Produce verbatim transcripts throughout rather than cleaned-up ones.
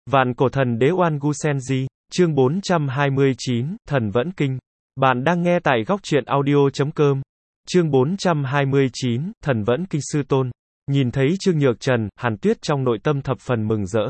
Vạn cổ thần đế Oan Gu Senji, chương bốn trăm hai mươi chín, Thần Vẫn Kinh. Bạn đang nghe tại góc truyện audio chấm com. Chương bốn trăm hai mươi chín, Thần Vẫn Kinh. Sư tôn. Nhìn thấy Trương Nhược Trần, Hàn Tuyết trong nội tâm thập phần mừng rỡ.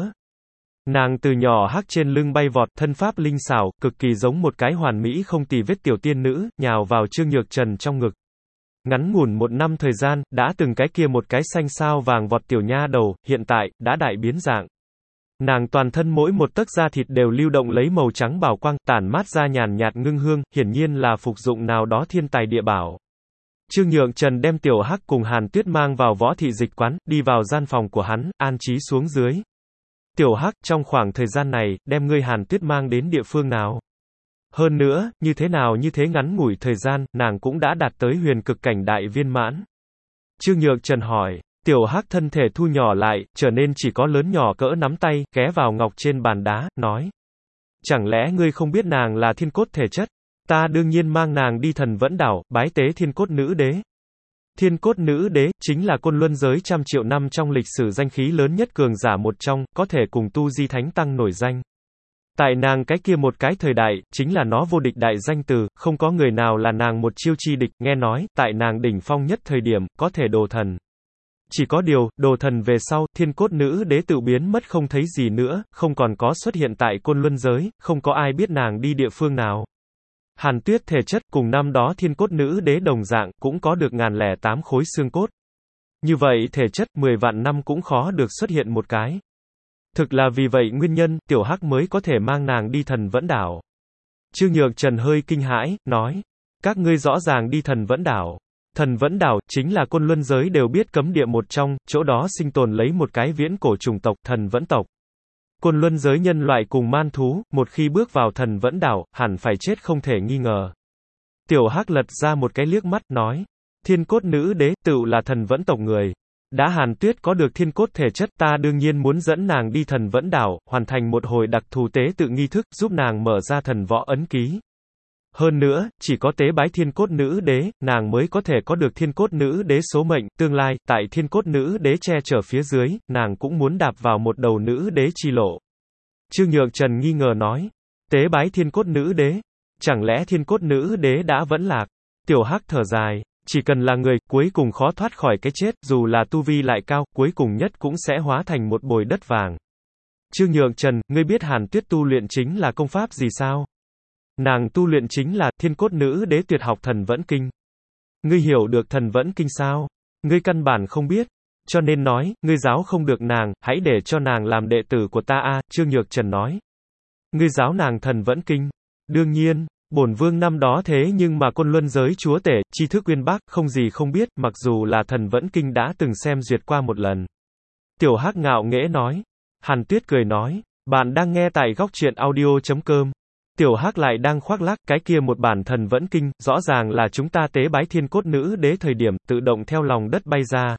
Nàng từ nhỏ hắc trên lưng bay vọt, thân pháp linh xảo, cực kỳ giống một cái hoàn mỹ không tì vết tiểu tiên nữ, nhào vào Trương Nhược Trần trong ngực. Ngắn ngủn một năm thời gian, đã từng cái kia một cái xanh sao vàng vọt tiểu nha đầu, hiện tại, đã đại biến dạng. Nàng toàn thân mỗi một tấc da thịt đều lưu động lấy màu trắng bảo quang, tản mát ra nhàn nhạt ngưng hương, hiển nhiên là phục dụng nào đó thiên tài địa bảo. Trương Nhược Trần đem tiểu hắc cùng Hàn Tuyết mang vào võ thị dịch quán, đi vào gian phòng của hắn, an trí xuống dưới. Tiểu hắc, trong khoảng thời gian này, đem ngươi Hàn Tuyết mang đến địa phương nào? Hơn nữa, như thế nào như thế ngắn ngủi thời gian, nàng cũng đã đạt tới huyền cực cảnh đại viên mãn. Trương Nhược Trần hỏi. Tiểu hắc thân thể thu nhỏ lại, trở nên chỉ có lớn nhỏ cỡ nắm tay, ghé vào ngọc trên bàn đá, nói. Chẳng lẽ ngươi không biết nàng là thiên cốt thể chất? Ta đương nhiên mang nàng đi Thần Vẫn Đảo, bái tế thiên cốt nữ đế. Thiên cốt nữ đế, chính là côn luân giới trăm triệu năm trong lịch sử danh khí lớn nhất cường giả một trong, có thể cùng tu di thánh tăng nổi danh. Tại nàng cái kia một cái thời đại, chính là nó vô địch đại danh từ, không có người nào là nàng một chiêu chi địch, nghe nói, tại nàng đỉnh phong nhất thời điểm, có thể đồ thần. Chỉ có điều, đồ thần về sau, thiên cốt nữ đế tự biến mất không thấy gì nữa, không còn có xuất hiện tại côn luân giới, không có ai biết nàng đi địa phương nào. Hàn Tuyết thể chất cùng năm đó thiên cốt nữ đế đồng dạng, cũng có được ngàn lẻ tám khối xương cốt. Như vậy thể chất mười vạn năm cũng khó được xuất hiện một cái. Thực là vì vậy nguyên nhân, tiểu hắc mới có thể mang nàng đi Thần Vẫn Đảo. Trương Nhược Trần hơi kinh hãi, nói. Các ngươi rõ ràng đi Thần Vẫn Đảo. Thần Vẫn Đảo, chính là côn luân giới đều biết cấm địa một trong, chỗ đó sinh tồn lấy một cái viễn cổ chủng tộc, Thần Vẫn tộc. Côn luân giới nhân loại cùng man thú, một khi bước vào Thần Vẫn Đảo, hẳn phải chết không thể nghi ngờ. Tiểu hắc lật ra một cái liếc mắt, nói. Thiên cốt nữ đế, tựu là Thần Vẫn tộc người. Đã Hàn Tuyết có được thiên cốt thể chất, ta đương nhiên muốn dẫn nàng đi Thần Vẫn Đảo, hoàn thành một hồi đặc thù tế tự nghi thức, giúp nàng mở ra thần võ ấn ký. Hơn nữa, chỉ có tế bái thiên cốt nữ đế, nàng mới có thể có được thiên cốt nữ đế số mệnh, tương lai, tại thiên cốt nữ đế che chở phía dưới, nàng cũng muốn đạp vào một đầu nữ đế chi lộ. Trương Nhược Trần nghi ngờ nói, tế bái thiên cốt nữ đế, chẳng lẽ thiên cốt nữ đế đã vẫn lạc? Tiểu hắc thở dài, chỉ cần là người, cuối cùng khó thoát khỏi cái chết, dù là tu vi lại cao, cuối cùng nhất cũng sẽ hóa thành một bồi đất vàng. Trương Nhược Trần, ngươi biết Hàn Tuyết tu luyện chính là công pháp gì sao? Nàng tu luyện chính là thiên cốt nữ đế tuyệt học Thần Vẫn Kinh. Ngươi hiểu được Thần Vẫn Kinh sao? Ngươi căn bản không biết. Cho nên nói, ngươi giáo không được nàng, hãy để cho nàng làm đệ tử của ta a. Trương Nhược Trần nói. Ngươi giáo nàng Thần Vẫn Kinh. Đương nhiên, bổn vương năm đó thế nhưng mà côn luân giới chúa tể, tri thức uyên bác, không gì không biết, mặc dù là Thần Vẫn Kinh đã từng xem duyệt qua một lần. Tiểu hắc ngạo nghễ nói. Hàn Tuyết cười nói. Bạn đang nghe tại góc truyện audio chấm com. Tiểu hắc lại đang khoác lác, cái kia một bản Thần Vẫn Kinh, rõ ràng là chúng ta tế bái thiên cốt nữ đế thời điểm, tự động theo lòng đất bay ra.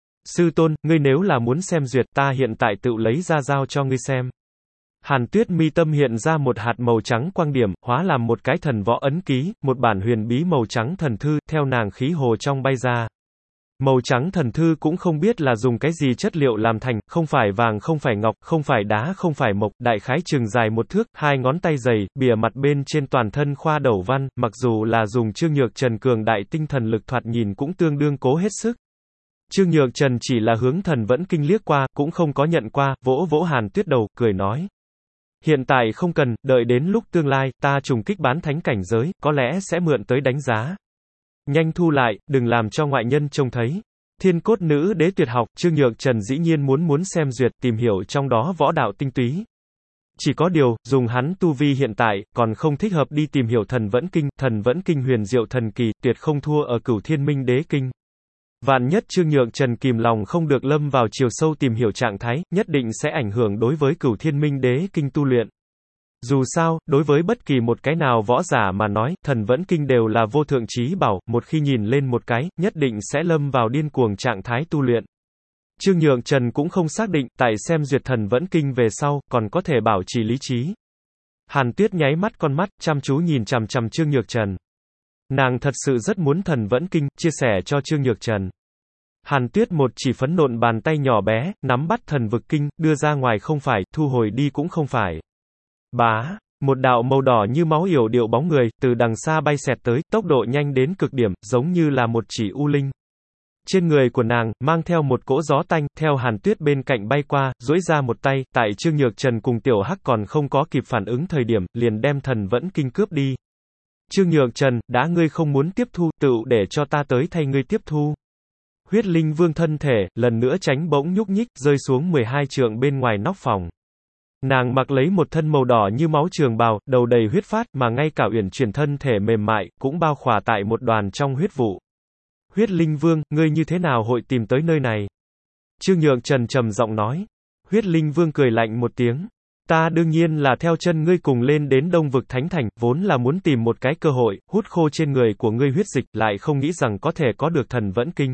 Sư tôn, ngươi nếu là muốn xem duyệt, ta hiện tại tự lấy ra giao cho ngươi xem. Hàn Tuyết mi tâm hiện ra một hạt màu trắng quang điểm, hóa làm một cái thần võ ấn ký, một bản huyền bí màu trắng thần thư, theo nàng khí hồ trong bay ra. Màu trắng thần thư cũng không biết là dùng cái gì chất liệu làm thành, không phải vàng không phải ngọc, không phải đá không phải mộc, đại khái chừng dài một thước, hai ngón tay dày, bìa mặt bên trên toàn thân khoa đầu văn, mặc dù là dùng Trương Nhược Trần cường đại tinh thần lực thoạt nhìn cũng tương đương cố hết sức. Trương Nhược Trần chỉ là hướng Thần Vẫn Kinh liếc qua, cũng không có nhận qua, vỗ vỗ Hàn Tuyết đầu, cười nói. Hiện tại không cần, đợi đến lúc tương lai, ta trùng kích bán thánh cảnh giới, có lẽ sẽ mượn tới đánh giá. Nhanh thu lại, đừng làm cho ngoại nhân trông thấy. Thiên cốt nữ đế tuyệt học, Trương Nhược Trần dĩ nhiên muốn muốn xem duyệt, tìm hiểu trong đó võ đạo tinh túy. Chỉ có điều, dùng hắn tu vi hiện tại, còn không thích hợp đi tìm hiểu Thần Vẫn Kinh, Thần Vẫn Kinh huyền diệu thần kỳ, tuyệt không thua ở Cửu Thiên Minh Đế Kinh. Vạn nhất Trương Nhược Trần kìm lòng không được lâm vào chiều sâu tìm hiểu trạng thái, nhất định sẽ ảnh hưởng đối với Cửu Thiên Minh Đế Kinh tu luyện. Dù sao, đối với bất kỳ một cái nào võ giả mà nói, Thần Vẫn Kinh đều là vô thượng chí bảo, một khi nhìn lên một cái, nhất định sẽ lâm vào điên cuồng trạng thái tu luyện. Trương Nhược Trần cũng không xác định, tại xem duyệt Thần Vẫn Kinh về sau, còn có thể bảo trì lý trí. Hàn Tuyết nháy mắt con mắt, chăm chú nhìn chằm chằm Trương Nhược Trần. Nàng thật sự rất muốn Thần Vẫn Kinh, chia sẻ cho Trương Nhược Trần. Hàn Tuyết một chỉ phấn nộn bàn tay nhỏ bé, nắm bắt thần vực kinh, đưa ra ngoài không phải, thu hồi đi cũng không phải. Bá, một đạo màu đỏ như máu yểu điệu bóng người, từ đằng xa bay xẹt tới, tốc độ nhanh đến cực điểm, giống như là một chỉ u linh. Trên người của nàng, mang theo một cỗ gió tanh, theo Hàn Tuyết bên cạnh bay qua, duỗi ra một tay, tại Trương Nhược Trần cùng Tiểu Hắc còn không có kịp phản ứng thời điểm, liền đem thần vẫn kinh cướp đi. Trương Nhược Trần, đã ngươi không muốn tiếp thu, tựu để cho ta tới thay ngươi tiếp thu. Huyết Linh Vương thân thể, lần nữa tránh bỗng nhúc nhích, rơi xuống mười hai trượng bên ngoài nóc phòng. Nàng mặc lấy một thân màu đỏ như máu trường bào, đầu đầy huyết phát, mà ngay cả uyển chuyển thân thể mềm mại, cũng bao khỏa tại một đoàn trong huyết vụ. Huyết Linh Vương, ngươi như thế nào hội tìm tới nơi này? Trương Nhược Trần trầm giọng nói. Huyết Linh Vương cười lạnh một tiếng. Ta đương nhiên là theo chân ngươi cùng lên đến Đông Vực Thánh Thành, vốn là muốn tìm một cái cơ hội, hút khô trên người của ngươi huyết dịch, lại không nghĩ rằng có thể có được thần vẫn kinh.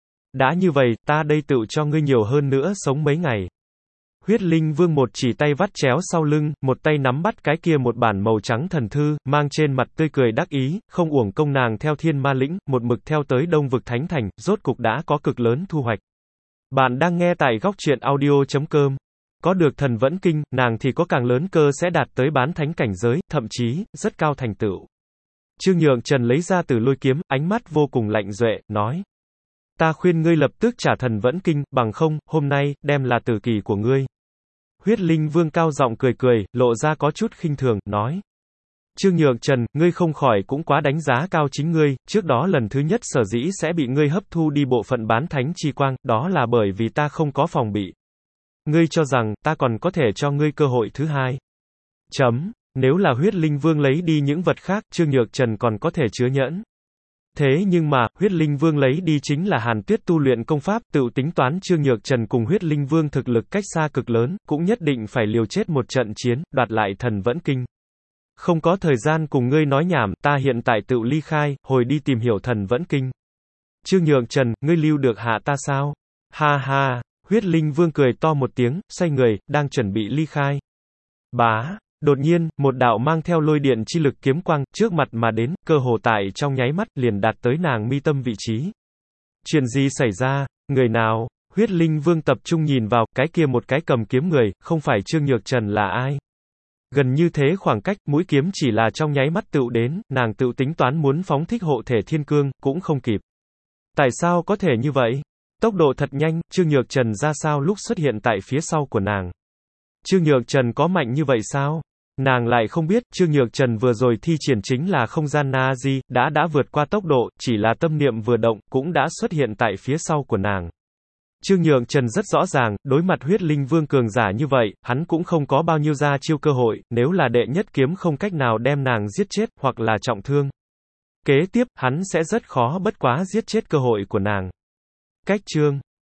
Đã như vậy, ta đây tự cho ngươi nhiều hơn nữa sống mấy ngày. Huyết Linh Vương một chỉ tay vắt chéo sau lưng, một tay nắm bắt cái kia một bản màu trắng thần thư, mang trên mặt tươi cười đắc ý, không uổng công nàng theo Thiên Ma Lĩnh, một mực theo tới Đông Vực Thánh Thành, rốt cục đã có cực lớn thu hoạch. Bạn đang nghe tại góc truyện audio chấm com. Có được thần vẫn kinh, nàng thì có càng lớn cơ sẽ đạt tới bán thánh cảnh giới, thậm chí, rất cao thành tựu. Trương Nhược Trần lấy ra Tử Lôi kiếm, ánh mắt vô cùng lạnh duệ, nói. Ta khuyên ngươi lập tức trả thần vẫn kinh, bằng không, hôm nay, đem là tử kỳ của ngươi. Huyết Linh Vương cao giọng cười cười, lộ ra có chút khinh thường, nói. Trương Nhược Trần, ngươi không khỏi cũng quá đánh giá cao chính ngươi, trước đó lần thứ nhất sở dĩ sẽ bị ngươi hấp thu đi bộ phận bán thánh chi quang, đó là bởi vì ta không có phòng bị. Ngươi cho rằng, ta còn có thể cho ngươi cơ hội thứ hai. Chấm, nếu là Huyết Linh Vương lấy đi những vật khác, Trương Nhược Trần còn có thể chứa nhẫn. Thế nhưng mà, Huyết Linh Vương lấy đi chính là Hàn Tuyết tu luyện công pháp, tự tính toán Trương Nhược Trần cùng Huyết Linh Vương thực lực cách xa cực lớn, cũng nhất định phải liều chết một trận chiến, đoạt lại thần vẫn kinh. Không có thời gian cùng ngươi nói nhảm, ta hiện tại tự ly khai, hồi đi tìm hiểu thần vẫn kinh. Trương Nhược Trần, ngươi lưu được hạ ta sao? Ha ha, Huyết Linh Vương cười to một tiếng, xoay người, đang chuẩn bị ly khai. Bá. Đột nhiên, một đạo mang theo lôi điện chi lực kiếm quang, trước mặt mà đến, cơ hồ tại trong nháy mắt, liền đạt tới nàng mi tâm vị trí. Chuyện gì xảy ra? Người nào? Huyết Linh Vương tập trung nhìn vào, cái kia một cái cầm kiếm người, không phải Trương Nhược Trần là ai? Gần như thế khoảng cách, mũi kiếm chỉ là trong nháy mắt tựu đến, nàng tự tính toán muốn phóng thích hộ thể thiên cương, cũng không kịp. Tại sao có thể như vậy? Tốc độ thật nhanh, Trương Nhược Trần ra sao lúc xuất hiện tại phía sau của nàng? Trương Nhược Trần có mạnh như vậy sao? Nàng lại không biết, Trương Nhược Trần vừa rồi thi triển chính là không gian Na-di, đã đã vượt qua tốc độ, chỉ là tâm niệm vừa động, cũng đã xuất hiện tại phía sau của nàng. Trương Nhược Trần rất rõ ràng, đối mặt Huyết Linh Vương cường giả như vậy, hắn cũng không có bao nhiêu ra chiêu cơ hội, nếu là đệ nhất kiếm không cách nào đem nàng giết chết, hoặc là trọng thương. Kế tiếp, hắn sẽ rất khó bất quá giết chết cơ hội của nàng. Cách chương